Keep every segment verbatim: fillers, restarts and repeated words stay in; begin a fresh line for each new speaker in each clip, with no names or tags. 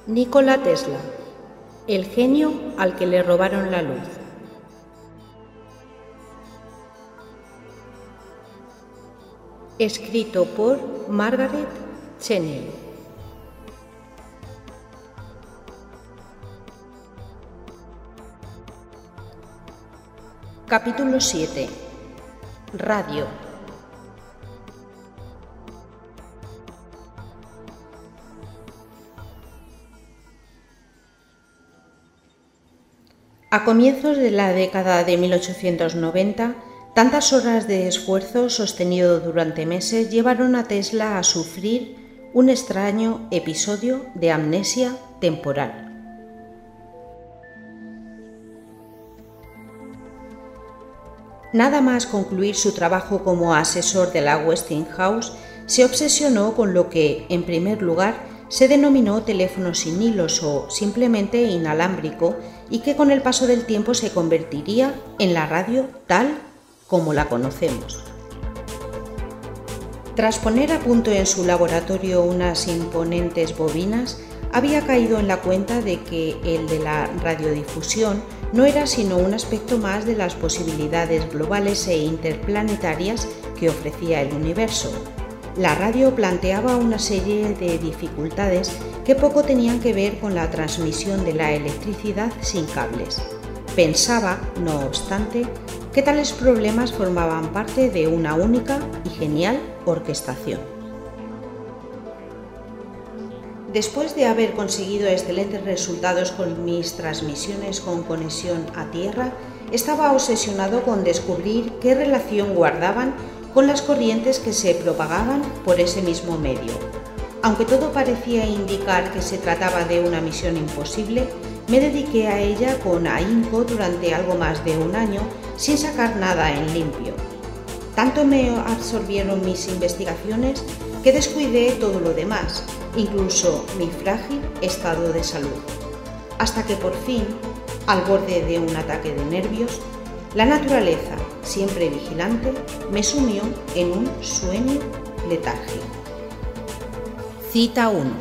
Nikola Tesla, el genio al que le robaron la luz. Escrito por Margaret Cheney. Capítulo siete. Radio. A comienzos de la década de mil ochocientos noventa, tantas horas de esfuerzo sostenido durante meses llevaron a Tesla a sufrir un extraño episodio de amnesia temporal. Nada más concluir su trabajo como asesor de la Westinghouse, se obsesionó con lo que, en primer lugar, se denominó teléfono sin hilos o simplemente inalámbrico y que con el paso del tiempo se convertiría en la radio tal como la conocemos. Tras poner a punto en su laboratorio unas imponentes bobinas, había caído en la cuenta de que el de la radiodifusión no era sino un aspecto más de las posibilidades globales e interplanetarias que ofrecía el universo. La radio planteaba una serie de dificultades que poco tenían que ver con la transmisión de la electricidad sin cables. Pensaba, no obstante, que tales problemas formaban parte de una única y genial orquestación. Después de haber conseguido excelentes resultados con mis transmisiones con conexión a Tierra, estaba obsesionado con descubrir qué relación guardaban con las corrientes que se propagaban por ese mismo medio. Aunque todo parecía indicar que se trataba de una misión imposible, me dediqué a ella con ahínco durante algo más de un año sin sacar nada en limpio. Tanto me absorbieron mis investigaciones que descuidé todo lo demás, incluso mi frágil estado de salud, hasta que por fin, al borde de un ataque de nervios, la naturaleza, siempre vigilante, me sumió en un sueño letárgico. Cita uno.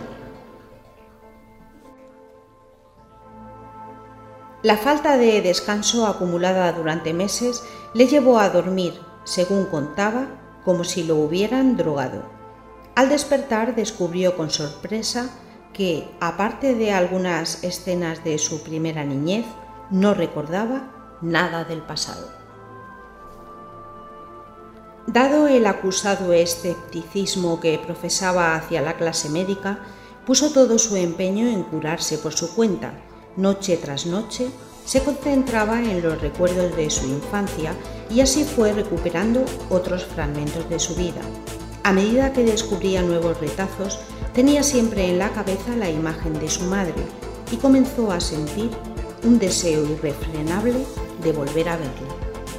La falta de descanso acumulada durante meses le llevó a dormir, según contaba, como si lo hubieran drogado. Al despertar descubrió con sorpresa que, aparte de algunas escenas de su primera niñez, no recordaba nada del pasado. Dado el acusado escepticismo que profesaba hacia la clase médica, puso todo su empeño en curarse por su cuenta. Noche tras noche se concentraba en los recuerdos de su infancia y así fue recuperando otros fragmentos de su vida. A medida que descubría nuevos retazos, tenía siempre en la cabeza la imagen de su madre y comenzó a sentir un deseo irrefrenable de volver a verla.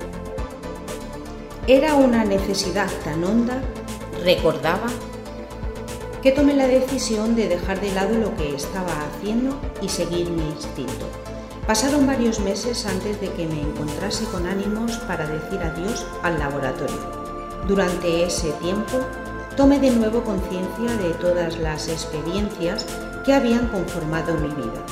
Era una necesidad tan honda, recordaba, que tomé la decisión de dejar de lado lo que estaba haciendo y seguir mi instinto. Pasaron varios meses antes de que me encontrase con ánimos para decir adiós al laboratorio. Durante ese tiempo, tomé de nuevo conciencia de todas las experiencias que habían conformado mi vida.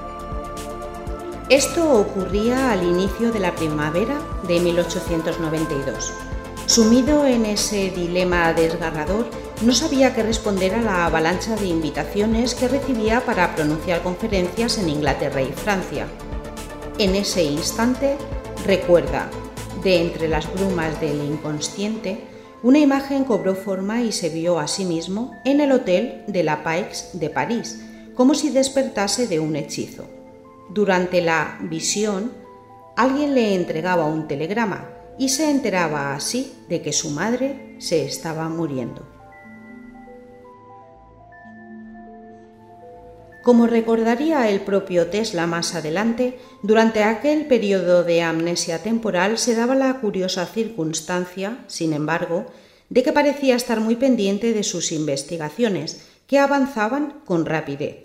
Esto ocurría al inicio de la primavera de mil ochocientos noventa y dos. Sumido en ese dilema desgarrador, no sabía qué responder a la avalancha de invitaciones que recibía para pronunciar conferencias en Inglaterra y Francia. En ese instante, recuerda, de entre las brumas del inconsciente, una imagen cobró forma y se vio a sí mismo en el Hotel de la Paix de París, como si despertase de un hechizo. Durante la visión, alguien le entregaba un telegrama y se enteraba así de que su madre se estaba muriendo. Como recordaría el propio Tesla más adelante, durante aquel periodo de amnesia temporal se daba la curiosa circunstancia, sin embargo, de que parecía estar muy pendiente de sus investigaciones, que avanzaban con rapidez.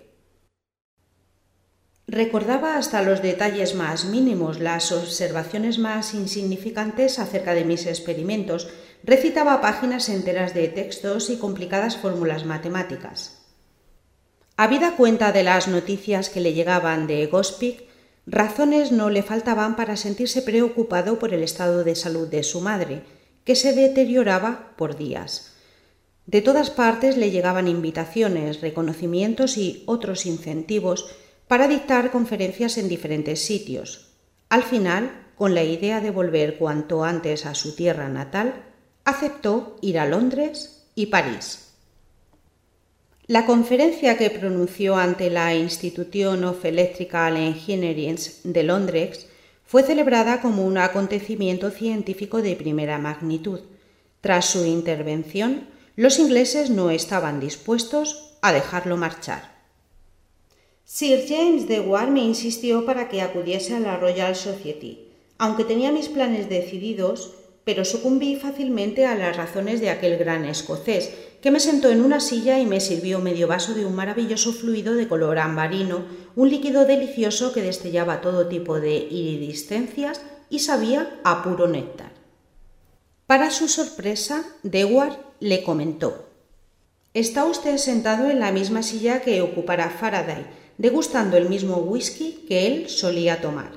Recordaba hasta los detalles más mínimos, las observaciones más insignificantes acerca de mis experimentos, recitaba páginas enteras de textos y complicadas fórmulas matemáticas. Habida cuenta de las noticias que le llegaban de Gospic, razones no le faltaban para sentirse preocupado por el estado de salud de su madre, que se deterioraba por días. De todas partes le llegaban invitaciones, reconocimientos y otros incentivos para dictar conferencias en diferentes sitios. Al final, con la idea de volver cuanto antes a su tierra natal, aceptó ir a Londres y París. La conferencia que pronunció ante la Institution of Electrical Engineers de Londres fue celebrada como un acontecimiento científico de primera magnitud. Tras su intervención, los ingleses no estaban dispuestos a dejarlo marchar. Sir James Dewar me insistió para que acudiese a la Royal Society, aunque tenía mis planes decididos, pero sucumbí fácilmente a las razones de aquel gran escocés, que me sentó en una silla y me sirvió medio vaso de un maravilloso fluido de color ambarino, un líquido delicioso que destellaba todo tipo de iridiscencias y sabía a puro néctar. Para su sorpresa, Dewar le comentó: «Está usted sentado en la misma silla que ocupara Faraday, degustando el mismo whisky que él solía tomar».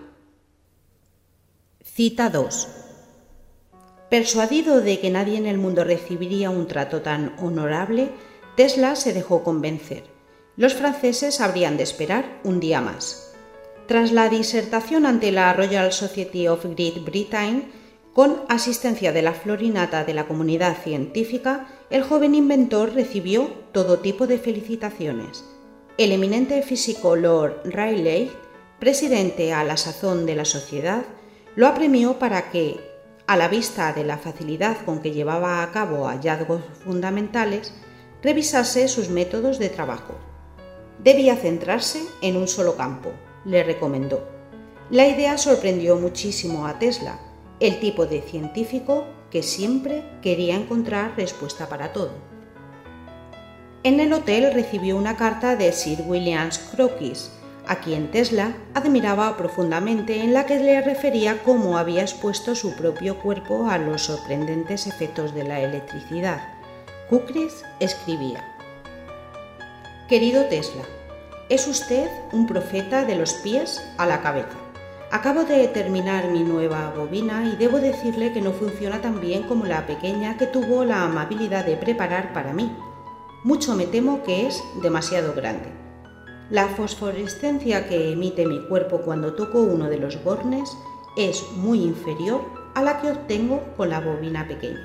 Cita dos. Persuadido de que nadie en el mundo recibiría un trato tan honorable, Tesla se dejó convencer. Los franceses habrían de esperar un día más. Tras la disertación ante la Royal Society of Great Britain, con asistencia de la florinata de la comunidad científica, el joven inventor recibió todo tipo de felicitaciones. El eminente físico Lord Rayleigh, presidente a la sazón de la sociedad, lo apremió para que, a la vista de la facilidad con que llevaba a cabo hallazgos fundamentales, revisase sus métodos de trabajo. Debía centrarse en un solo campo, le recomendó. La idea sorprendió muchísimo a Tesla, el tipo de científico que siempre quería encontrar respuesta para todo. En el hotel recibió una carta de Sir William Crookes, a quien Tesla admiraba profundamente, en la que le refería cómo había expuesto su propio cuerpo a los sorprendentes efectos de la electricidad. Crookes escribía: «Querido Tesla, es usted un profeta de los pies a la cabeza. Acabo de terminar mi nueva bobina y debo decirle que no funciona tan bien como la pequeña que tuvo la amabilidad de preparar para mí. Mucho me temo que es demasiado grande. La fosforescencia que emite mi cuerpo cuando toco uno de los bornes es muy inferior a la que obtengo con la bobina pequeña».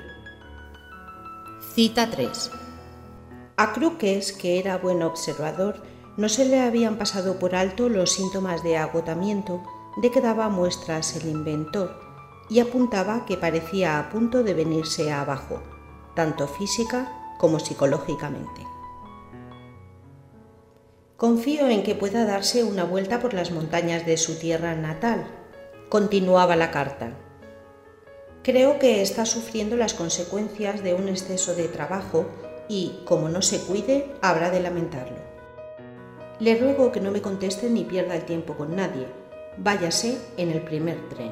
Cita tres. A Crookes, que era buen observador, no se le habían pasado por alto los síntomas de agotamiento de que daba muestras el inventor, y apuntaba que parecía a punto de venirse abajo, tanto física como psicológicamente. «Confío en que pueda darse una vuelta por las montañas de su tierra natal», continuaba la carta. «Creo que está sufriendo las consecuencias de un exceso de trabajo y, como no se cuide, habrá de lamentarlo. Le ruego que no me conteste ni pierda el tiempo con nadie. Váyase en el primer tren».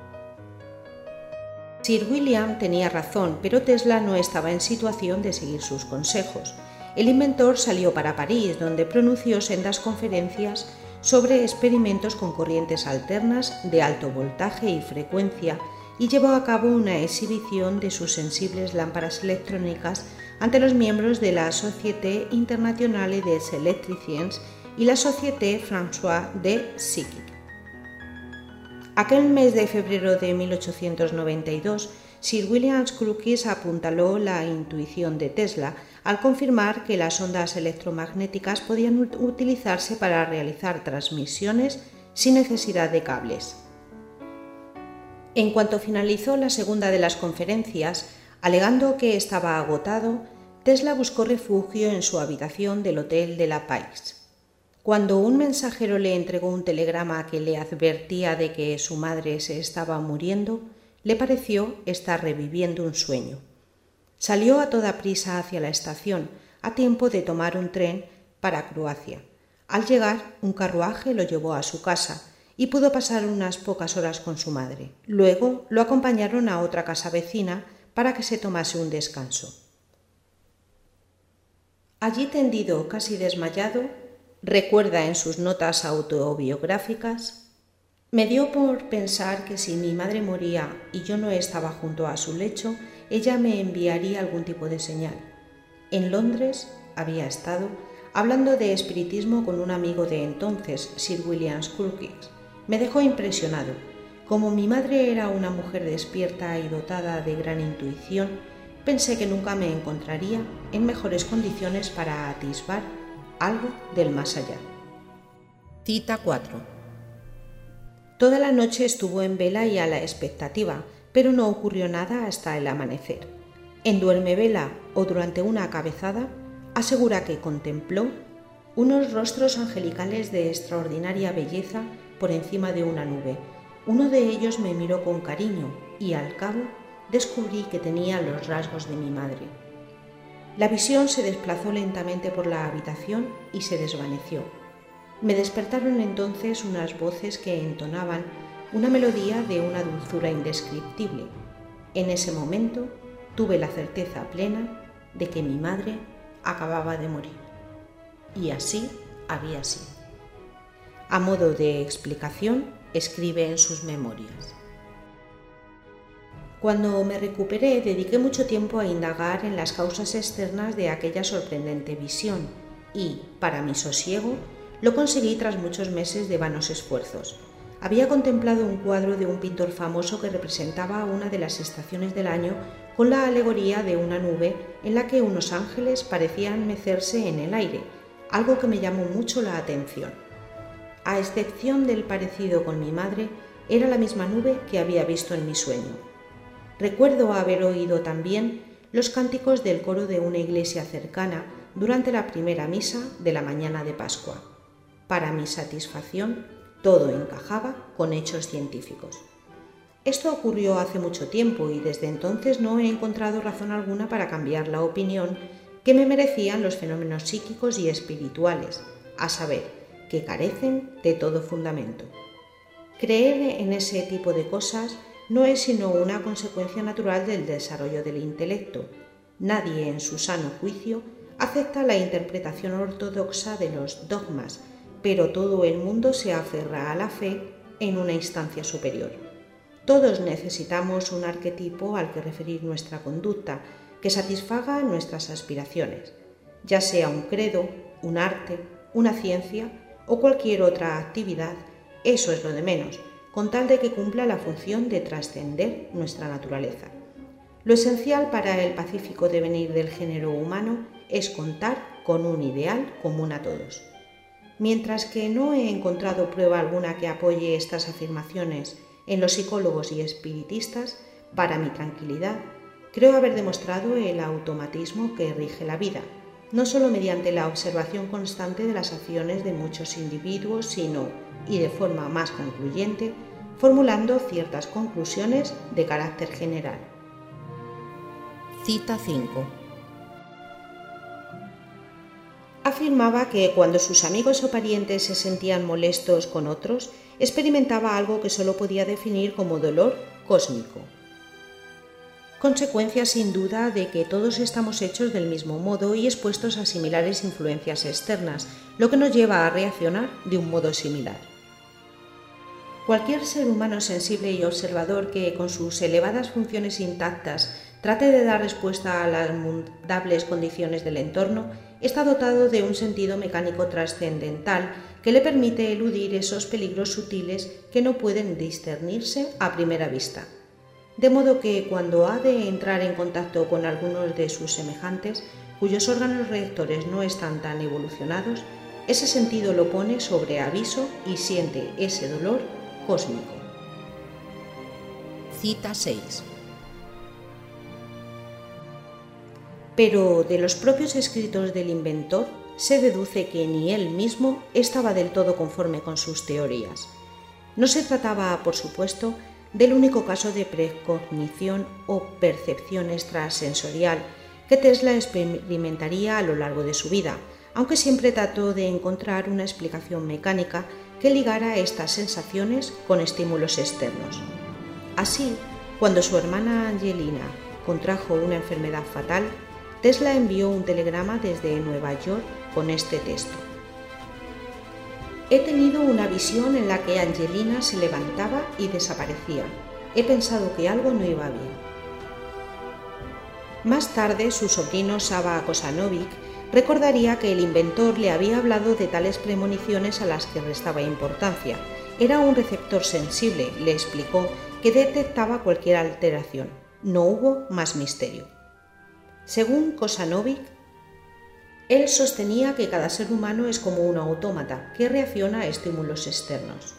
Sir William tenía razón, pero Tesla no estaba en situación de seguir sus consejos. El inventor salió para París, donde pronunció sendas conferencias sobre experimentos con corrientes alternas de alto voltaje y frecuencia, y llevó a cabo una exhibición de sus sensibles lámparas electrónicas ante los miembros de la Société Internationale des Electriciens y la Société Françoise de Psychique. Aquel mes de febrero de mil ochocientos noventa y dos, Sir William Crookes apuntaló la intuición de Tesla al confirmar que las ondas electromagnéticas podían utilizarse para realizar transmisiones sin necesidad de cables. En cuanto finalizó la segunda de las conferencias, alegando que estaba agotado, Tesla buscó refugio en su habitación del Hotel de la Paix. Cuando un mensajero le entregó un telegrama que le advertía de que su madre se estaba muriendo, le pareció estar reviviendo un sueño. Salió a toda prisa hacia la estación, a tiempo de tomar un tren para Croacia. Al llegar, un carruaje lo llevó a su casa y pudo pasar unas pocas horas con su madre. Luego lo acompañaron a otra casa vecina para que se tomase un descanso. Allí tendido, casi desmayado, Recuerda en sus notas autobiográficas: me dio por pensar que si mi madre moría y yo no estaba junto a su lecho, ella me enviaría algún tipo de señal. En Londres había estado hablando de espiritismo con un amigo de entonces, Sir William Crookes. Me dejó impresionado. Como mi madre era una mujer despierta y dotada de gran intuición, pensé que nunca me encontraría en mejores condiciones para atisbar algo del más allá. Cita cuatro. Toda la noche estuvo en vela y a la expectativa, pero no ocurrió nada hasta el amanecer. En duermevela o durante una cabezada, asegura que contempló unos rostros angelicales de extraordinaria belleza por encima de una nube. Uno de ellos me miró con cariño y al cabo descubrí que tenía los rasgos de mi madre. La visión se desplazó lentamente por la habitación y se desvaneció. Me despertaron entonces unas voces que entonaban una melodía de una dulzura indescriptible. En ese momento tuve la certeza plena de que mi madre acababa de morir. Y así había sido. A modo de explicación, escribe en sus memorias: cuando me recuperé, dediqué mucho tiempo a indagar en las causas externas de aquella sorprendente visión y, para mi sosiego, lo conseguí tras muchos meses de vanos esfuerzos. Había contemplado un cuadro de un pintor famoso que representaba una de las estaciones del año con la alegoría de una nube en la que unos ángeles parecían mecerse en el aire, algo que me llamó mucho la atención. A excepción del parecido con mi madre, era la misma nube que había visto en mi sueño. Recuerdo haber oído también los cánticos del coro de una iglesia cercana durante la primera misa de la mañana de Pascua. Para mi satisfacción, todo encajaba con hechos científicos. Esto ocurrió hace mucho tiempo y desde entonces no he encontrado razón alguna para cambiar la opinión que me merecían los fenómenos psíquicos y espirituales, a saber, que carecen de todo fundamento. Creer en ese tipo de cosas no es sino una consecuencia natural del desarrollo del intelecto. Nadie en su sano juicio acepta la interpretación ortodoxa de los dogmas, pero todo el mundo se aferra a la fe en una instancia superior. Todos necesitamos un arquetipo al que referir nuestra conducta, que satisfaga nuestras aspiraciones, ya sea un credo, un arte, una ciencia o cualquier otra actividad. Eso es lo de menos, con tal de que cumpla la función de trascender nuestra naturaleza. Lo esencial para el pacífico devenir del género humano es contar con un ideal común a todos. Mientras que no he encontrado prueba alguna que apoye estas afirmaciones en los psicólogos y espiritistas, para mi tranquilidad, creo haber demostrado el automatismo que rige la vida, no solo mediante la observación constante de las acciones de muchos individuos, sino, y de forma más concluyente, formulando ciertas conclusiones de carácter general. Cita cinco. Afirmaba que cuando sus amigos o parientes se sentían molestos con otros, experimentaba algo que solo podía definir como dolor cósmico. Consecuencia sin duda de que todos estamos hechos del mismo modo y expuestos a similares influencias externas, lo que nos lleva a reaccionar de un modo similar. Cualquier ser humano sensible y observador que, con sus elevadas funciones intactas, trate de dar respuesta a las mundables condiciones del entorno, está dotado de un sentido mecánico trascendental que le permite eludir esos peligros sutiles que no pueden discernirse a primera vista. De modo que cuando ha de entrar en contacto con algunos de sus semejantes, cuyos órganos reactores no están tan evolucionados, ese sentido lo pone sobre aviso y siente ese dolor cósmico. Cita seis. Pero de los propios escritos del inventor se deduce que ni él mismo estaba del todo conforme con sus teorías. No se trataba, por supuesto, del único caso de precognición o percepción extrasensorial que Tesla experimentaría a lo largo de su vida, aunque siempre trató de encontrar una explicación mecánica que ligara estas sensaciones con estímulos externos. Así, cuando su hermana Angelina contrajo una enfermedad fatal, Tesla envió un telegrama desde Nueva York con este texto: He tenido una visión en la que Angelina se levantaba y desaparecía. He pensado que algo no iba bien. Más tarde, su sobrino Sava Kosanovic recordaría que el inventor le había hablado de tales premoniciones a las que restaba importancia. Era un receptor sensible, le explicó, que detectaba cualquier alteración. No hubo más misterio. Según Kosanovic, él sostenía que cada ser humano es como un autómata que reacciona a estímulos externos.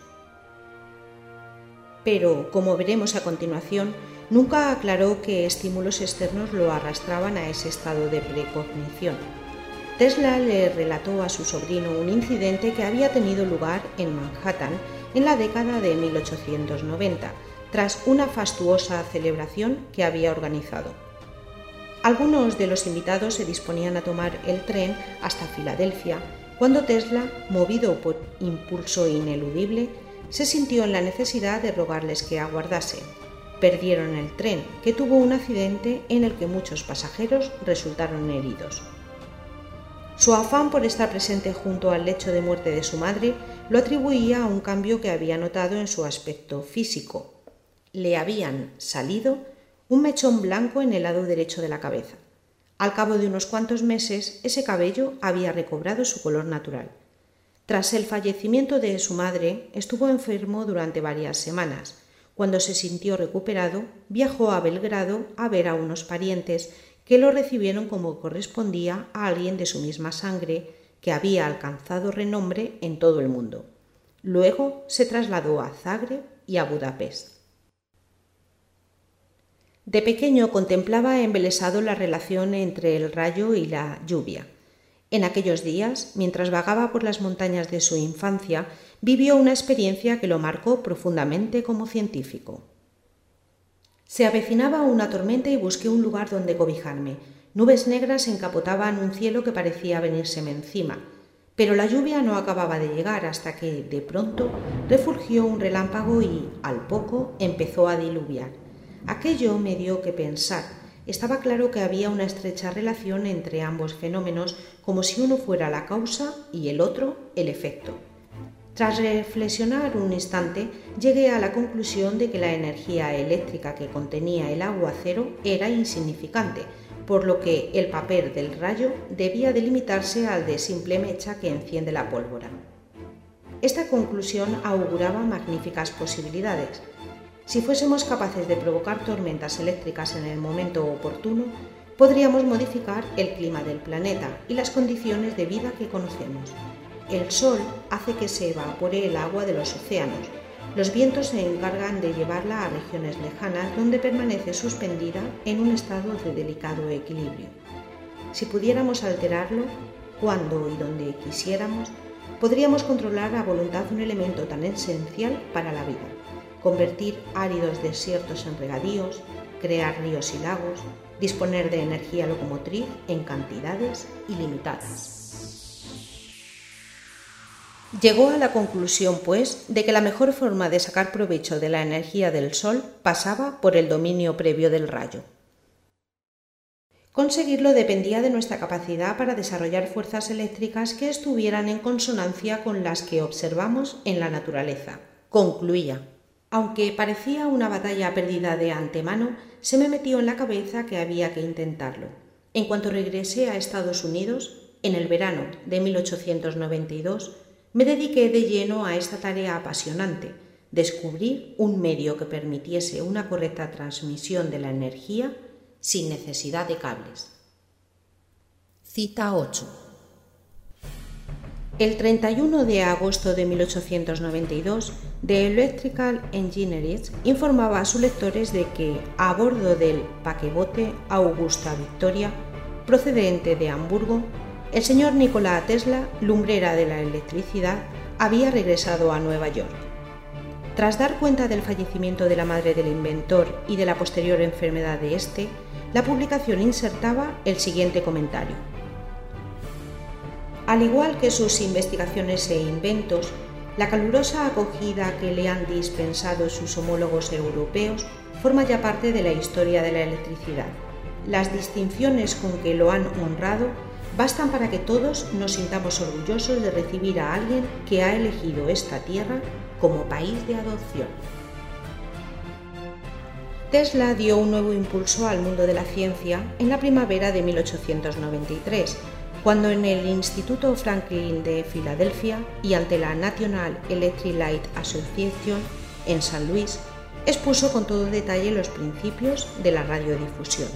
Pero, como veremos a continuación, nunca aclaró que estímulos externos lo arrastraban a ese estado de precognición. Tesla le relató a su sobrino un incidente que había tenido lugar en Manhattan en la década de mil ochocientos noventa, tras una fastuosa celebración que había organizado. Algunos de los invitados se disponían a tomar el tren hasta Filadelfia, cuando Tesla, movido por impulso ineludible, se sintió en la necesidad de rogarles que aguardasen. Perdieron el tren, que tuvo un accidente en el que muchos pasajeros resultaron heridos. Su afán por estar presente junto al lecho de muerte de su madre lo atribuía a un cambio que había notado en su aspecto físico. Le habían salido un mechón blanco en el lado derecho de la cabeza. Al cabo de unos cuantos meses, ese cabello había recobrado su color natural. Tras el fallecimiento de su madre, estuvo enfermo durante varias semanas. Cuando se sintió recuperado, viajó a Belgrado a ver a unos parientes que lo recibieron como correspondía a alguien de su misma sangre que había alcanzado renombre en todo el mundo. Luego se trasladó a Zagreb y a Budapest. De pequeño contemplaba embelesado la relación entre el rayo y la lluvia. En aquellos días, mientras vagaba por las montañas de su infancia, vivió una experiencia que lo marcó profundamente como científico. Se avecinaba una tormenta y busqué un lugar donde cobijarme. Nubes negras encapotaban un cielo que parecía venírseme encima, pero la lluvia no acababa de llegar hasta que, de pronto, refulgió un relámpago y, al poco, empezó a diluviar. Aquello me dio que pensar. Estaba claro que había una estrecha relación entre ambos fenómenos, como si uno fuera la causa y el otro el efecto. Tras reflexionar un instante, llegué a la conclusión de que la energía eléctrica que contenía el aguacero era insignificante, por lo que el papel del rayo debía delimitarse al de simple mecha que enciende la pólvora. Esta conclusión auguraba magníficas posibilidades. Si fuésemos capaces de provocar tormentas eléctricas en el momento oportuno, podríamos modificar el clima del planeta y las condiciones de vida que conocemos. El sol hace que se evapore el agua de los océanos. Los vientos se encargan de llevarla a regiones lejanas donde permanece suspendida en un estado de delicado equilibrio. Si pudiéramos alterarlo, cuando y donde quisiéramos, podríamos controlar a voluntad un elemento tan esencial para la vida. Convertir áridos desiertos en regadíos, crear ríos y lagos, disponer de energía locomotriz en cantidades ilimitadas. Llegó a la conclusión, pues, de que la mejor forma de sacar provecho de la energía del Sol pasaba por el dominio previo del rayo. Conseguirlo dependía de nuestra capacidad para desarrollar fuerzas eléctricas que estuvieran en consonancia con las que observamos en la naturaleza, concluía. Aunque parecía una batalla perdida de antemano, se me metió en la cabeza que había que intentarlo. En cuanto regresé a Estados Unidos, en el verano de mil ochocientos noventa y dos, me dediqué de lleno a esta tarea apasionante, descubrir un medio que permitiese una correcta transmisión de la energía sin necesidad de cables. Cita ocho. El treinta y uno de agosto de mil ochocientos noventa y dos, The Electrical Engineering informaba a sus lectores de que, a bordo del paquebote Augusta Victoria, procedente de Hamburgo, el señor Nikola Tesla, lumbrera de la electricidad, había regresado a Nueva York. Tras dar cuenta del fallecimiento de la madre del inventor y de la posterior enfermedad de éste, la publicación insertaba el siguiente comentario. Al igual que sus investigaciones e inventos, la calurosa acogida que le han dispensado sus homólogos europeos forma ya parte de la historia de la electricidad. Las distinciones con que lo han honrado bastan para que todos nos sintamos orgullosos de recibir a alguien que ha elegido esta tierra como país de adopción. Tesla dio un nuevo impulso al mundo de la ciencia en la primavera de mil ochocientos noventa y tres, cuando en el Instituto Franklin de Filadelfia y ante la National Electric Light Association en San Luis, expuso con todo detalle los principios de la radiodifusión.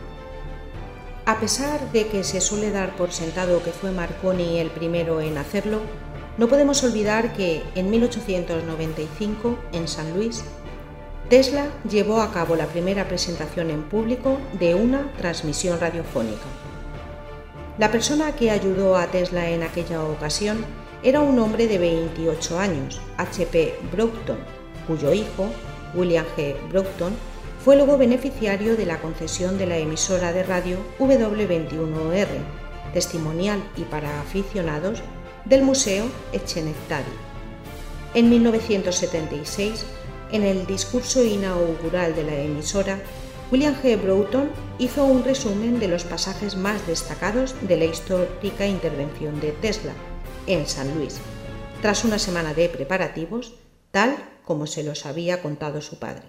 A pesar de que se suele dar por sentado que fue Marconi el primero en hacerlo, no podemos olvidar que en mil ochocientos noventa y cinco, en San Luis, Tesla llevó a cabo la primera presentación en público de una transmisión radiofónica. La persona que ayudó a Tesla en aquella ocasión era un hombre de veintiocho años, H P Broughton, cuyo hijo, William G. Broughton, fue luego beneficiario de la concesión de la emisora de radio W veintiuno R, testimonial y para aficionados, del Museo Schenectady. En mil novecientos setenta y seis, en el discurso inaugural de la emisora, William G. Broughton hizo un resumen de los pasajes más destacados de la histórica intervención de Tesla en San Luis, tras una semana de preparativos, tal como se los había contado su padre.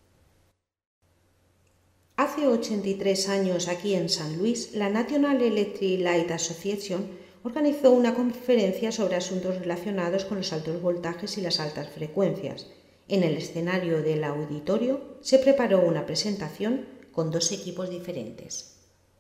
Hace ochenta y tres años, aquí en San Luis, la National Electric Light Association organizó una conferencia sobre asuntos relacionados con los altos voltajes y las altas frecuencias. En el escenario del auditorio se preparó una presentación con dos equipos diferentes.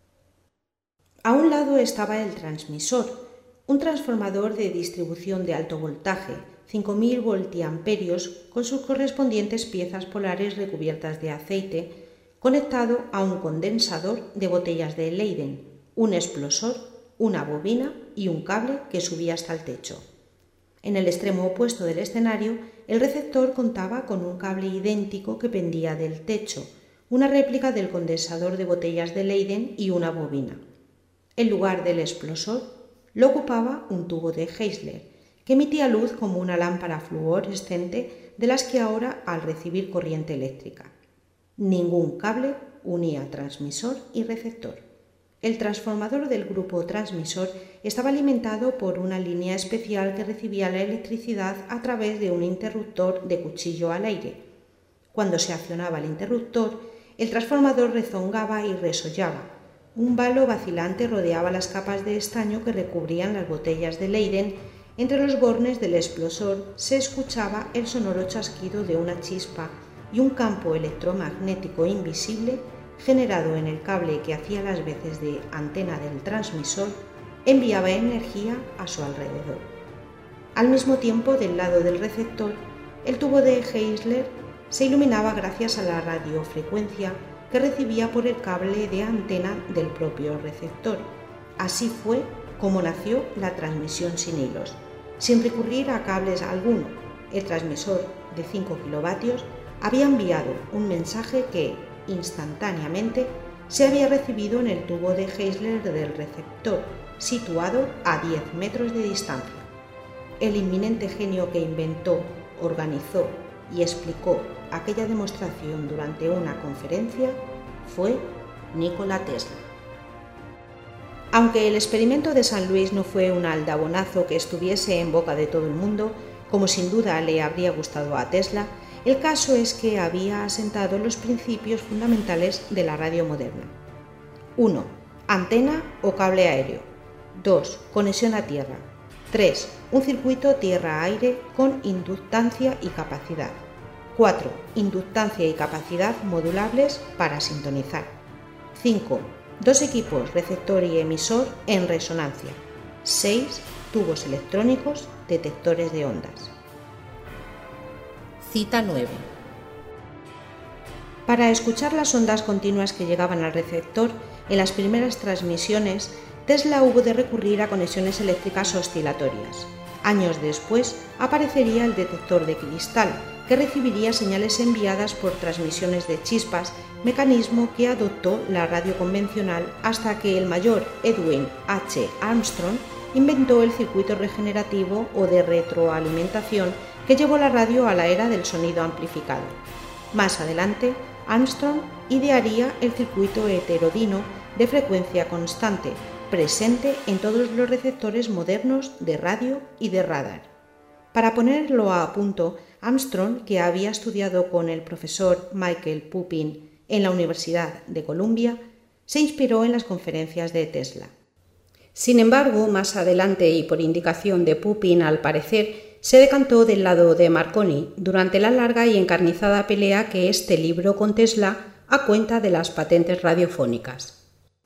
A un lado estaba el transmisor, un transformador de distribución de alto voltaje, cinco mil voltiamperios, con sus correspondientes piezas polares recubiertas de aceite, conectado a un condensador de botellas de Leyden, un explosor, una bobina y un cable que subía hasta el techo. En el extremo opuesto del escenario, el receptor contaba con un cable idéntico que pendía del techo, una réplica del condensador de botellas de Leyden y una bobina. En lugar del explosor, lo ocupaba un tubo de Heisler, que emitía luz como una lámpara fluorescente de las que ahora al recibir corriente eléctrica. Ningún cable unía transmisor y receptor. El transformador del grupo transmisor estaba alimentado por una línea especial que recibía la electricidad a través de un interruptor de cuchillo al aire. Cuando se accionaba el interruptor, el transformador rezongaba y resollaba. Un valo vacilante rodeaba las capas de estaño que recubrían las botellas de Leyden. Entre los bornes del explosor se escuchaba el sonoro chasquido de una chispa y un campo electromagnético invisible generado en el cable que hacía las veces de antena del transmisor enviaba energía a su alrededor. Al mismo tiempo, del lado del receptor, el tubo de Heisler se iluminaba gracias a la radiofrecuencia que recibía por el cable de antena del propio receptor. Así fue como nació la transmisión sin hilos. Sin recurrir a cables alguno, el transmisor de cinco kilovatios había enviado un mensaje que, instantáneamente, se había recibido en el tubo de Heisler del receptor, situado a diez metros de distancia. El inminente genio que inventó, organizó y explicó aquella demostración durante una conferencia fue Nikola Tesla. Aunque el experimento de San Luis no fue un aldabonazo que estuviese en boca de todo el mundo, como sin duda le habría gustado a Tesla, el caso es que había asentado los principios fundamentales de la radio moderna. uno. Antena o cable aéreo. dos. Conexión a tierra. tres. Un circuito tierra-aire con inductancia y capacidad. cuatro. Inductancia y capacidad modulables para sintonizar. cinco. Dos equipos receptor y emisor en resonancia. seis. Tubos electrónicos detectores de ondas. Cita nueve. Para escuchar las ondas continuas que llegaban al receptor, en las primeras transmisiones, Tesla hubo de recurrir a conexiones eléctricas oscilatorias. Años después, aparecería el detector de cristal, que recibiría señales enviadas por transmisiones de chispas, mecanismo que adoptó la radio convencional hasta que el mayor Edwin H. Armstrong inventó el circuito regenerativo o de retroalimentación que llevó la radio a la era del sonido amplificado. Más adelante, Armstrong idearía el circuito heterodino de frecuencia constante, presente en todos los receptores modernos de radio y de radar. Para ponerlo a punto, Armstrong, que había estudiado con el profesor Michael Pupin en la Universidad de Columbia, se inspiró en las conferencias de Tesla. Sin embargo, más adelante y por indicación de Pupin, al parecer, se decantó del lado de Marconi durante la larga y encarnizada pelea que éste libró con Tesla a cuenta de las patentes radiofónicas.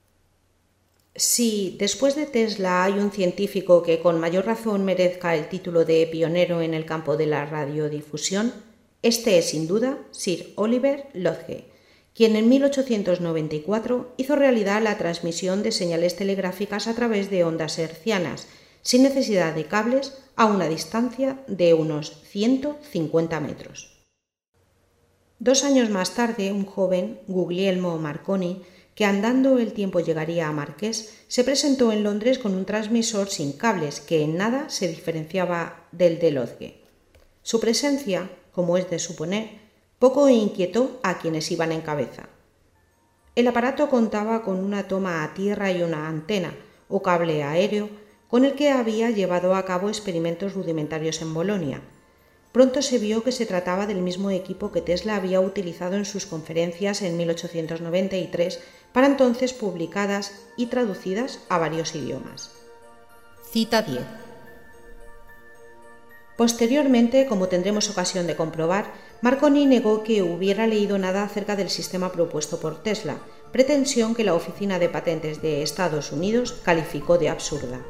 Si después de Tesla hay un científico que con mayor razón merezca el título de pionero en el campo de la radiodifusión, este es sin duda Sir Oliver Lodge, quien en mil ochocientos noventa y cuatro hizo realidad la transmisión de señales telegráficas a través de ondas hertzianas, sin necesidad de cables, a una distancia de unos ciento cincuenta metros. Dos años más tarde, un joven, Guglielmo Marconi, que andando el tiempo llegaría a Marqués, se presentó en Londres con un transmisor sin cables que en nada se diferenciaba del de Lodge. Su presencia, como es de suponer, poco inquietó a quienes iban en cabeza. El aparato contaba con una toma a tierra y una antena, o cable aéreo, con el que había llevado a cabo experimentos rudimentarios en Bolonia. Pronto se vio que se trataba del mismo equipo que Tesla había utilizado en sus conferencias en mil ochocientos noventa y tres, para entonces publicadas y traducidas a varios idiomas. Cita diez. Posteriormente, como tendremos ocasión de comprobar, Marconi negó que hubiera leído nada acerca del sistema propuesto por Tesla, pretensión que la Oficina de Patentes de Estados Unidos calificó de absurda.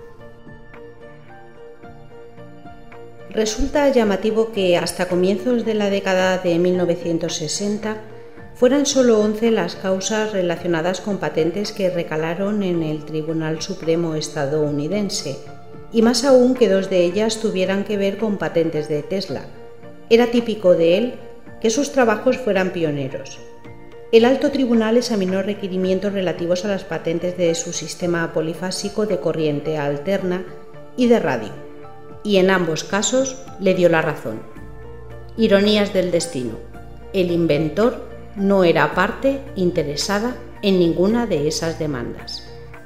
Resulta llamativo que hasta comienzos de la década de mil novecientos sesenta fueran solo once las causas relacionadas con patentes que recalaron en el Tribunal Supremo estadounidense, y más aún que dos de ellas tuvieran que ver con patentes de Tesla. Era típico de él que sus trabajos fueran pioneros. El alto tribunal examinó requerimientos relativos a las patentes de su sistema polifásico de corriente alterna y de radio, y en ambos casos le dio la razón. Ironías del destino. El inventor no era parte interesada en ninguna de esas demandas.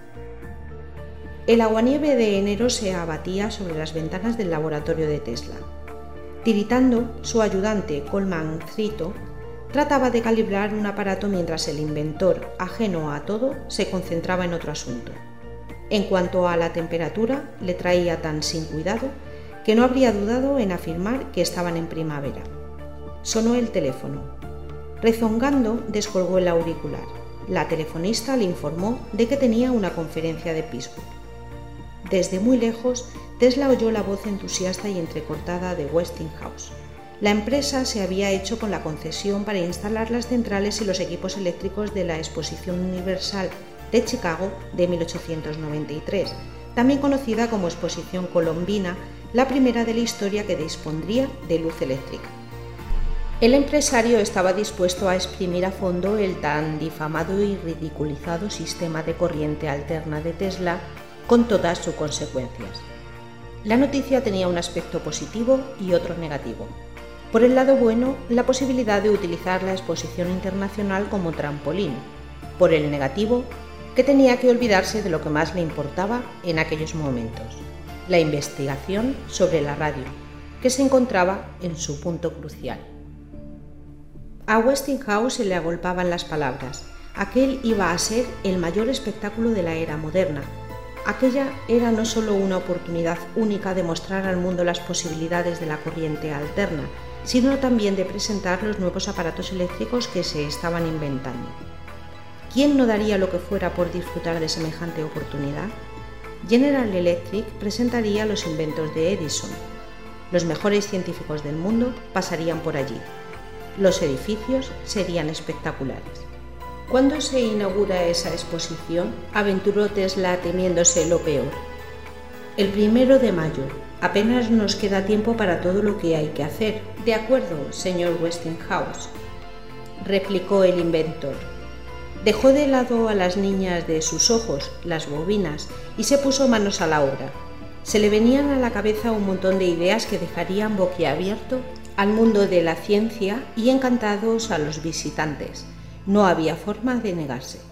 El aguanieve de enero se abatía sobre las ventanas del laboratorio de Tesla. Tiritando, su ayudante, Coleman Thrito, trataba de calibrar un aparato mientras el inventor, ajeno a todo, se concentraba en otro asunto. En cuanto a la temperatura, le traía tan sin cuidado que no habría dudado en afirmar que estaban en primavera. Sonó el teléfono. Rezongando, descolgó el auricular. La telefonista le informó de que tenía una conferencia de Pittsburgh. Desde muy lejos, Tesla oyó la voz entusiasta y entrecortada de Westinghouse. La empresa se había hecho con la concesión para instalar las centrales y los equipos eléctricos de la Exposición Universal de Chicago de mil ochocientos noventa y tres, también conocida como Exposición Colombina, la primera de la historia que dispondría de luz eléctrica. El empresario estaba dispuesto a exprimir a fondo el tan difamado y ridiculizado sistema de corriente alterna de Tesla con todas sus consecuencias. La noticia tenía un aspecto positivo y otro negativo. Por el lado bueno, la posibilidad de utilizar la exposición internacional como trampolín. Por el negativo, que tenía que olvidarse de lo que más le importaba en aquellos momentos, la investigación sobre la radio, que se encontraba en su punto crucial. A Westinghouse se le agolpaban las palabras. Aquel iba a ser el mayor espectáculo de la era moderna. Aquella era no solo una oportunidad única de mostrar al mundo las posibilidades de la corriente alterna, sino también de presentar los nuevos aparatos eléctricos que se estaban inventando. ¿Quién no daría lo que fuera por disfrutar de semejante oportunidad? General Electric presentaría los inventos de Edison. Los mejores científicos del mundo pasarían por allí. Los edificios serían espectaculares. ¿Cuándo se inaugura esa exposición?, aventuró Tesla temiéndose lo peor. El primero de mayo. Apenas nos queda tiempo para todo lo que hay que hacer. De acuerdo, señor Westinghouse, replicó el inventor. Dejó de lado a las niñas de sus ojos, las bobinas, y se puso manos a la obra. Se le venían a la cabeza un montón de ideas que dejarían boquiabierto al mundo de la ciencia y encantados a los visitantes. No había forma de negarse.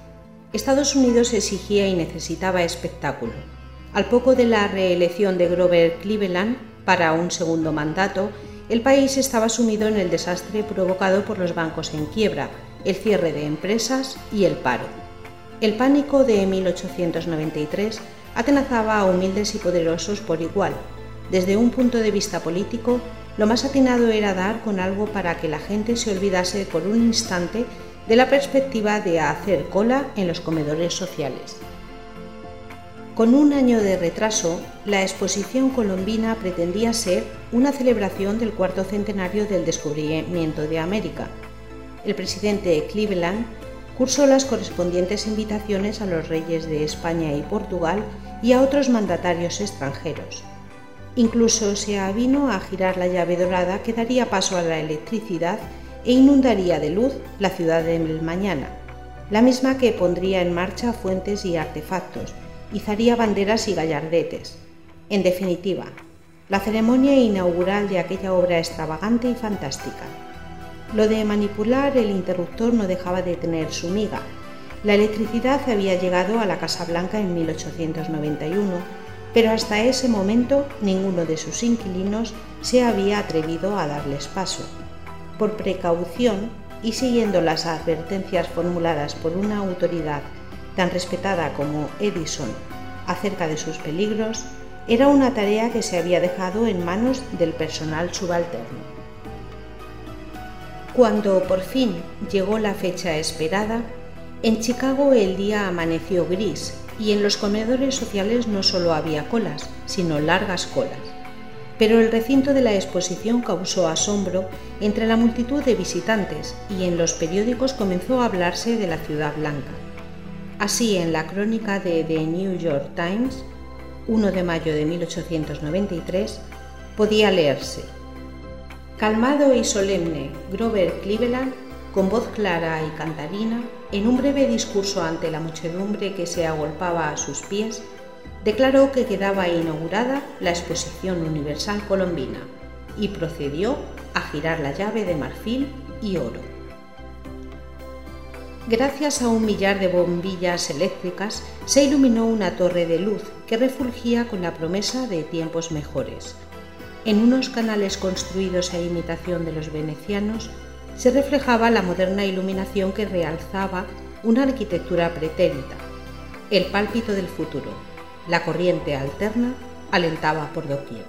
Estados Unidos exigía y necesitaba espectáculo. Al poco de la reelección de Grover Cleveland para un segundo mandato, el país estaba sumido en el desastre provocado por los bancos en quiebra, el cierre de empresas y el paro. El pánico de mil ochocientos noventa y tres atenazaba a humildes y poderosos por igual. Desde un punto de vista político, lo más atinado era dar con algo para que la gente se olvidase por un instante de la perspectiva de hacer cola en los comedores sociales. Con un año de retraso, la exposición colombina pretendía ser una celebración del cuarto centenario del descubrimiento de América. El presidente Cleveland cursó las correspondientes invitaciones a los reyes de España y Portugal y a otros mandatarios extranjeros. Incluso se avino a girar la llave dorada que daría paso a la electricidad e inundaría de luz la ciudad del mañana, la misma que pondría en marcha fuentes y artefactos, izaría banderas y gallardetes. En definitiva, la ceremonia inaugural de aquella obra extravagante y fantástica. Lo de manipular el interruptor no dejaba de tener su miga. La electricidad había llegado a la Casa Blanca en mil ochocientos noventa y uno, pero hasta ese momento ninguno de sus inquilinos se había atrevido a darles paso. Por precaución y siguiendo las advertencias formuladas por una autoridad tan respetada como Edison acerca de sus peligros, era una tarea que se había dejado en manos del personal subalterno. Cuando por fin llegó la fecha esperada, en Chicago el día amaneció gris y en los comedores sociales no solo había colas, sino largas colas. Pero el recinto de la exposición causó asombro entre la multitud de visitantes y en los periódicos comenzó a hablarse de la Ciudad Blanca. Así, en la crónica de The New York Times, primero de mayo de mil ochocientos noventa y tres, podía leerse: calmado y solemne, Grover Cleveland, con voz clara y cantarina, en un breve discurso ante la muchedumbre que se agolpaba a sus pies, declaró que quedaba inaugurada la Exposición Universal Colombina y procedió a girar la llave de marfil y oro. Gracias a un millar de bombillas eléctricas se iluminó una torre de luz que refulgía con la promesa de tiempos mejores. En unos canales construidos a imitación de los venecianos se reflejaba la moderna iluminación que realzaba una arquitectura pretérita. El pálpito del futuro, la corriente alterna, alentaba por doquier.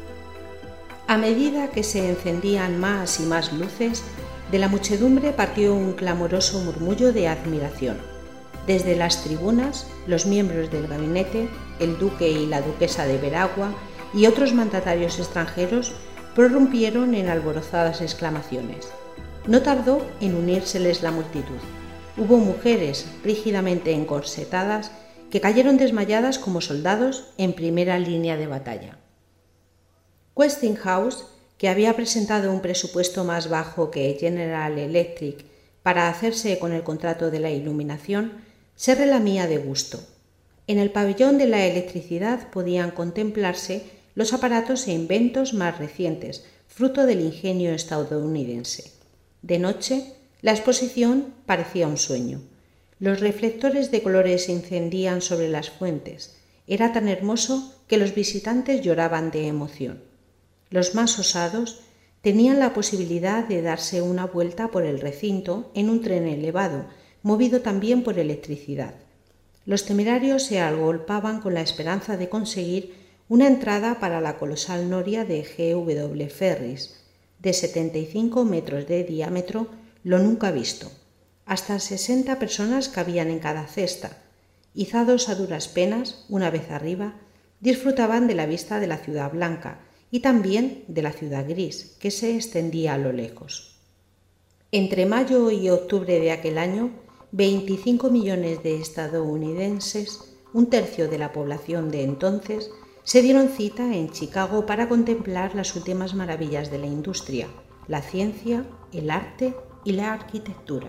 A medida que se encendían más y más luces, de la muchedumbre partió un clamoroso murmullo de admiración. Desde las tribunas, los miembros del gabinete, el duque y la duquesa de Veragua y otros mandatarios extranjeros prorrumpieron en alborozadas exclamaciones. No tardó en unírseles la multitud. Hubo mujeres rígidamente encorsetadas que cayeron desmayadas como soldados en primera línea de batalla. Westinghouse, que había presentado un presupuesto más bajo que General Electric para hacerse con el contrato de la iluminación, se relamía de gusto. En el pabellón de la electricidad podían contemplarse los aparatos e inventos más recientes, fruto del ingenio estadounidense. De noche, la exposición parecía un sueño. Los reflectores de colores se encendían sobre las fuentes. Era tan hermoso que los visitantes lloraban de emoción. Los más osados tenían la posibilidad de darse una vuelta por el recinto en un tren elevado, movido también por electricidad. Los temerarios se agolpaban con la esperanza de conseguir una entrada para la colosal noria de G W Ferris, de setenta y cinco metros de diámetro, lo nunca visto. Hasta sesenta personas cabían en cada cesta. Izados a duras penas, una vez arriba, disfrutaban de la vista de la Ciudad Blanca y también de la Ciudad Gris, que se extendía a lo lejos. Entre mayo y octubre de aquel año, veinticinco millones de estadounidenses, un tercio de la población de entonces, se dieron cita en Chicago para contemplar las últimas maravillas de la industria, la ciencia, el arte y la arquitectura.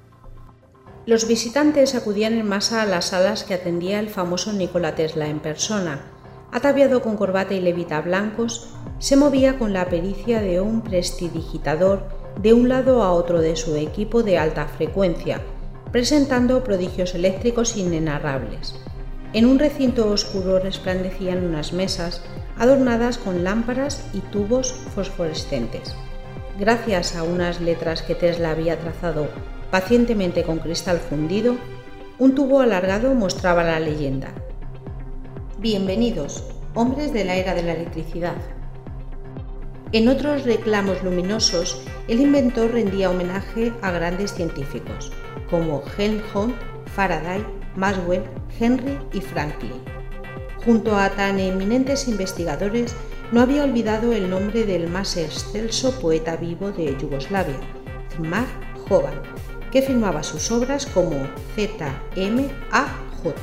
Los visitantes acudían en masa a las salas que atendía el famoso Nikola Tesla en persona. Ataviado con corbata y levita blancos, se movía con la pericia de un prestidigitador de un lado a otro de su equipo de alta frecuencia, presentando prodigios eléctricos inenarrables. En un recinto oscuro resplandecían unas mesas adornadas con lámparas y tubos fosforescentes. Gracias a unas letras que Tesla había trazado pacientemente con cristal fundido, un tubo alargado mostraba la leyenda: Bienvenidos, hombres de la era de la electricidad. En otros reclamos luminosos, el inventor rendía homenaje a grandes científicos, como Helmholtz, Faraday, Maxwell, Henry y Franklin. Junto a tan eminentes investigadores, no había olvidado el nombre del más excelso poeta vivo de Yugoslavia, Zmaj Jovan, que firmaba sus obras como Z M A J.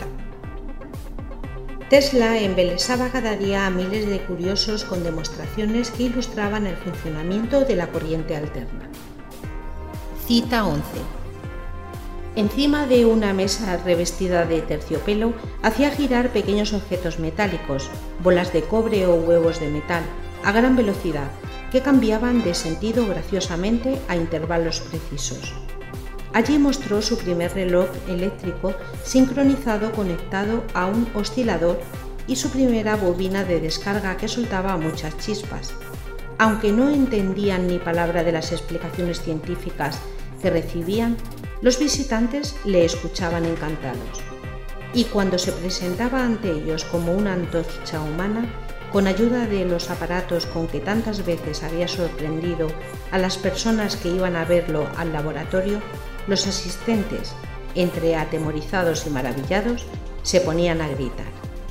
Tesla embelesaba cada día a miles de curiosos con demostraciones que ilustraban el funcionamiento de la corriente alterna. Cita once. Encima de una mesa revestida de terciopelo, hacía girar pequeños objetos metálicos, bolas de cobre o huevos de metal, a gran velocidad, que cambiaban de sentido graciosamente a intervalos precisos. Allí mostró su primer reloj eléctrico sincronizado conectado a un oscilador y su primera bobina de descarga que soltaba muchas chispas. Aunque no entendían ni palabra de las explicaciones científicas que recibían, los visitantes le escuchaban encantados. Y cuando se presentaba ante ellos como una antorcha humana, con ayuda de los aparatos con que tantas veces había sorprendido a las personas que iban a verlo al laboratorio, los asistentes, entre atemorizados y maravillados, se ponían a gritar.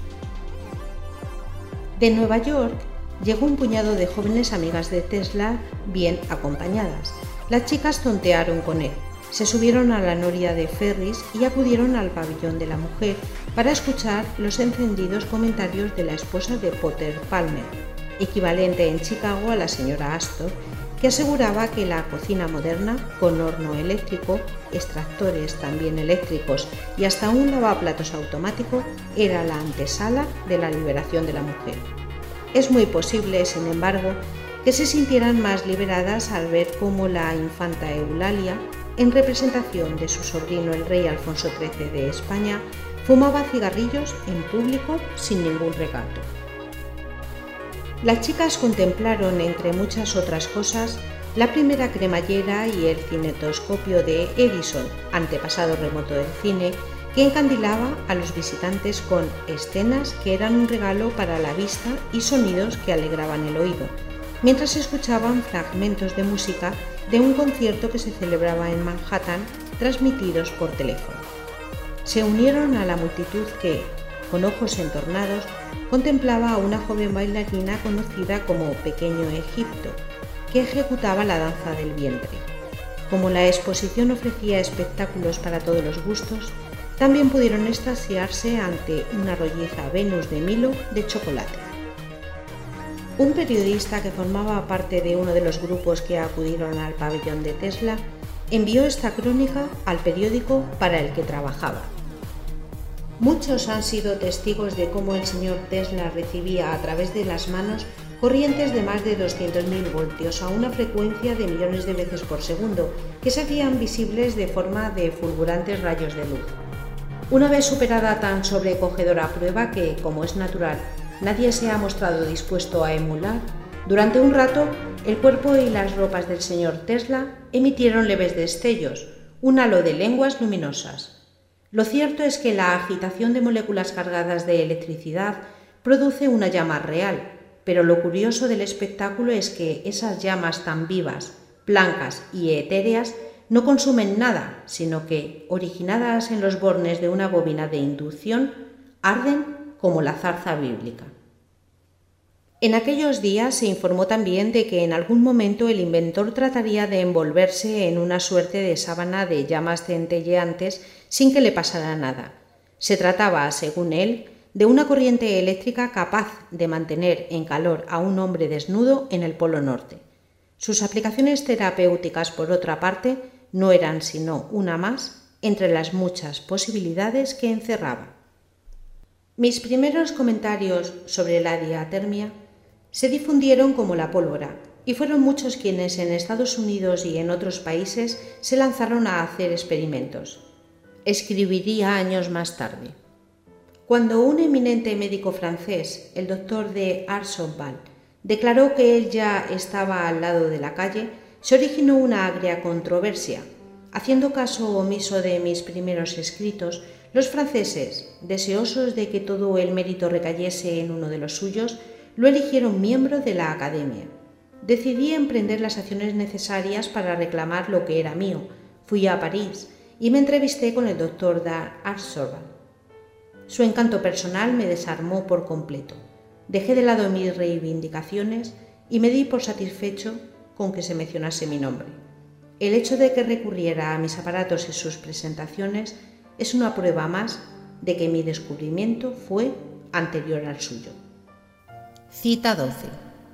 De Nueva York llegó un puñado de jóvenes amigas de Tesla bien acompañadas. Las chicas tontearon con él, se subieron a la noria de ferries y acudieron al pabellón de la mujer para escuchar los encendidos comentarios de la esposa de Potter Palmer, equivalente en Chicago a la señora Astor, que aseguraba que la cocina moderna, con horno eléctrico, extractores también eléctricos y hasta un lavaplatos automático, era la antesala de la liberación de la mujer. Es muy posible, sin embargo, que se sintieran más liberadas al ver cómo la infanta Eulalia, en representación de su sobrino el rey Alfonso trece de España, fumaba cigarrillos en público sin ningún recato. Las chicas contemplaron, entre muchas otras cosas, la primera cremallera y el cinetoscopio de Edison, antepasado remoto del cine, que encandilaba a los visitantes con escenas que eran un regalo para la vista y sonidos que alegraban el oído, mientras escuchaban fragmentos de música de un concierto que se celebraba en Manhattan, transmitidos por teléfono. Se unieron a la multitud que, con ojos entornados, contemplaba a una joven bailarina conocida como Pequeño Egipto, que ejecutaba la danza del vientre. Como la exposición ofrecía espectáculos para todos los gustos, también pudieron extasiarse ante una rolliza Venus de Milo de chocolate. Un periodista que formaba parte de uno de los grupos que acudieron al pabellón de Tesla envió esta crónica al periódico para el que trabajaba. Muchos han sido testigos de cómo el señor Tesla recibía a través de las manos corrientes de más de doscientos mil voltios a una frecuencia de millones de veces por segundo, que se hacían visibles de forma de fulgurantes rayos de luz. Una vez superada tan sobrecogedora prueba que, como es natural, nadie se ha mostrado dispuesto a emular, durante un rato el cuerpo y las ropas del señor Tesla emitieron leves destellos, un halo de lenguas luminosas. Lo cierto es que la agitación de moléculas cargadas de electricidad produce una llama real, pero lo curioso del espectáculo es que esas llamas tan vivas, blancas y etéreas no consumen nada, sino que, originadas en los bornes de una bobina de inducción, arden como la zarza bíblica. En aquellos días se informó también de que en algún momento el inventor trataría de envolverse en una suerte de sábana de llamas centelleantes sin que le pasara nada. Se trataba, según él, de una corriente eléctrica capaz de mantener en calor a un hombre desnudo en el Polo Norte. Sus aplicaciones terapéuticas, por otra parte, no eran sino una más entre las muchas posibilidades que encerraba. Mis primeros comentarios sobre la diatermia se difundieron como la pólvora, y fueron muchos quienes en Estados Unidos y en otros países se lanzaron a hacer experimentos. escribiría años más tarde. Cuando un eminente médico francés, el doctor de Arsonval, declaró que él ya estaba al lado de la calle, se originó una agria controversia. Haciendo caso omiso de mis primeros escritos, los franceses, deseosos de que todo el mérito recayese en uno de los suyos, lo eligieron miembro de la Academia. Decidí emprender las acciones necesarias para reclamar lo que era mío. Fui a París y me entrevisté con el doctor d'Arsonval. Su encanto personal me desarmó por completo. Dejé de lado mis reivindicaciones y me di por satisfecho con que se mencionase mi nombre. El hecho de que recurriera a mis aparatos en sus presentaciones es una prueba más de que mi descubrimiento fue anterior al suyo. Cita doce.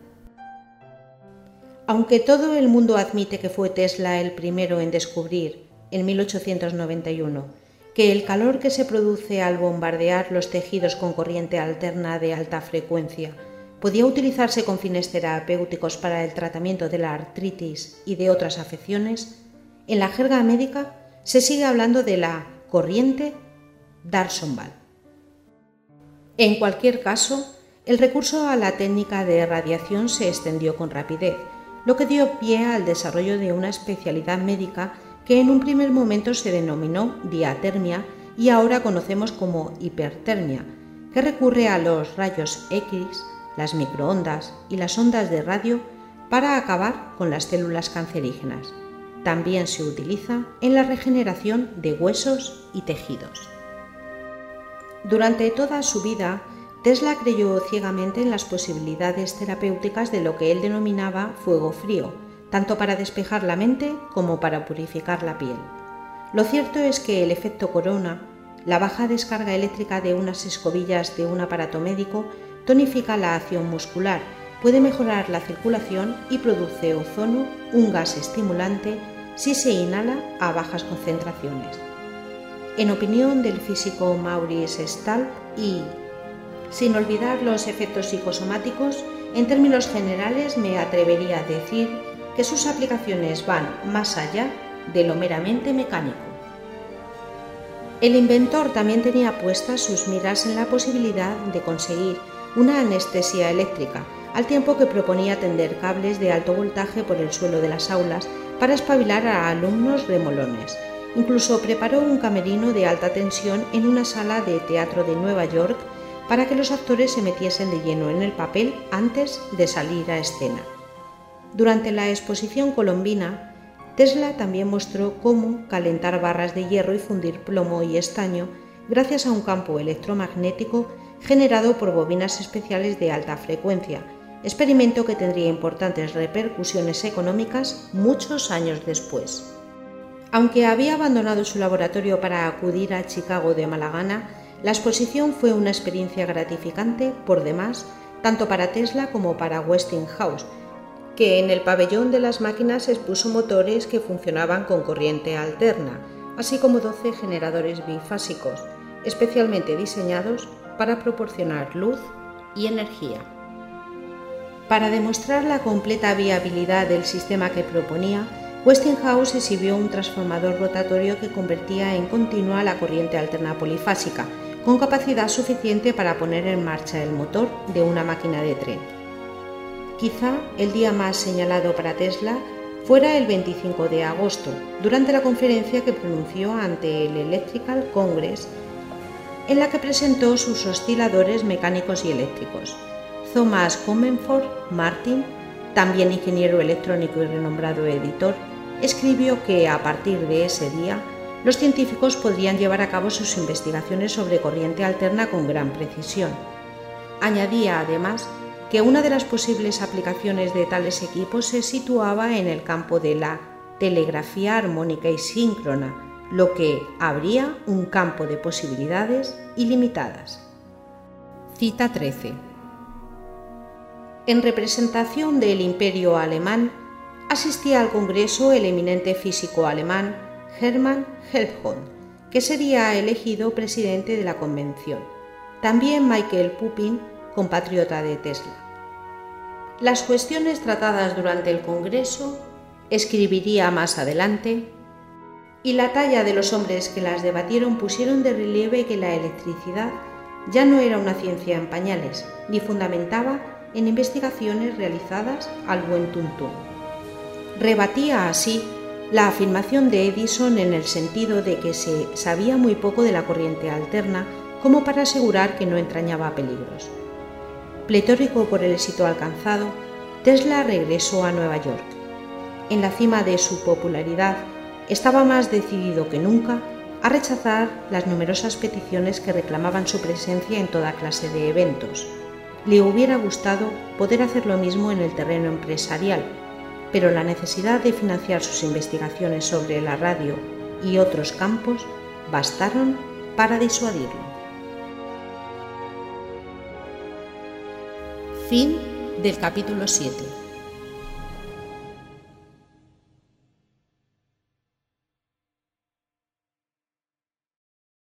Aunque todo el mundo admite que fue Tesla el primero en descubrir, en mil ochocientos noventa y uno, que el calor que se produce al bombardear los tejidos con corriente alterna de alta frecuencia podía utilizarse con fines terapéuticos para el tratamiento de la artritis y de otras afecciones, en la jerga médica se sigue hablando de la corriente d'Arsonval. En cualquier caso, el recurso a la técnica de radiación se extendió con rapidez, lo que dio pie al desarrollo de una especialidad médica que en un primer momento se denominó diatermia y ahora conocemos como hipertermia, que recurre a los rayos X, las microondas y las ondas de radio para acabar con las células cancerígenas. También se utiliza en la regeneración de huesos y tejidos. Durante toda su vida, Tesla creyó ciegamente en las posibilidades terapéuticas de lo que él denominaba fuego frío, tanto para despejar la mente como para purificar la piel. Lo cierto es que el efecto corona, la baja descarga eléctrica de unas escobillas de un aparato médico, tonifica la acción muscular, puede mejorar la circulación y produce ozono, un gas estimulante, si se inhala a bajas concentraciones. En opinión del físico Maurice Stahl y, sin olvidar los efectos psicosomáticos, en términos generales me atrevería a decir que sus aplicaciones van más allá de lo meramente mecánico. El inventor también tenía puestas sus miras en la posibilidad de conseguir una anestesia eléctrica, al tiempo que proponía tender cables de alto voltaje por el suelo de las aulas para espabilar a alumnos remolones. Incluso preparó un camerino de alta tensión en una sala de teatro de Nueva York para que los actores se metiesen de lleno en el papel antes de salir a escena. Durante la exposición colombina, Tesla también mostró cómo calentar barras de hierro y fundir plomo y estaño gracias a un campo electromagnético generado por bobinas especiales de alta frecuencia, experimento que tendría importantes repercusiones económicas muchos años después. Aunque había abandonado su laboratorio para acudir a Chicago de mala gana, la exposición fue una experiencia gratificante por demás, tanto para Tesla como para Westinghouse, que en el pabellón de las máquinas expuso motores que funcionaban con corriente alterna, así como doce generadores bifásicos, especialmente diseñados para proporcionar luz y energía. Para demostrar la completa viabilidad del sistema que proponía, Westinghouse exhibió un transformador rotatorio que convertía en continua la corriente alterna polifásica, con capacidad suficiente para poner en marcha el motor de una máquina de tren. Quizá el día más señalado para Tesla fuera el veinticinco de agosto, durante la conferencia que pronunció ante el Electrical Congress, en la que presentó sus osciladores mecánicos y eléctricos. Thomas Comerford Martin, también ingeniero electrónico y renombrado editor, escribió que a partir de ese día los científicos podrían llevar a cabo sus investigaciones sobre corriente alterna con gran precisión. Añadía además que una de las posibles aplicaciones de tales equipos se situaba en el campo de la telegrafía armónica y síncrona, lo que abría un campo de posibilidades ilimitadas. Cita trece. En representación del Imperio alemán, asistía al congreso el eminente físico alemán Hermann Helmholtz, que sería elegido presidente de la convención. También Michael Pupin, compatriota de Tesla. Las cuestiones tratadas durante el congreso, escribiría más adelante, y la talla de los hombres que las debatieron pusieron de relieve que la electricidad ya no era una ciencia en pañales, ni fundamentaba en investigaciones realizadas al buen tuntún. Rebatía así la afirmación de Edison en el sentido de que se sabía muy poco de la corriente alterna como para asegurar que no entrañaba peligros. Pletórico por el éxito alcanzado, Tesla regresó a Nueva York. En la cima de su popularidad, estaba más decidido que nunca a rechazar las numerosas peticiones que reclamaban su presencia en toda clase de eventos. Le hubiera gustado poder hacer lo mismo en el terreno empresarial, pero la necesidad de financiar sus investigaciones sobre la radio y otros campos bastaron para disuadirlo. Fin del capítulo siete.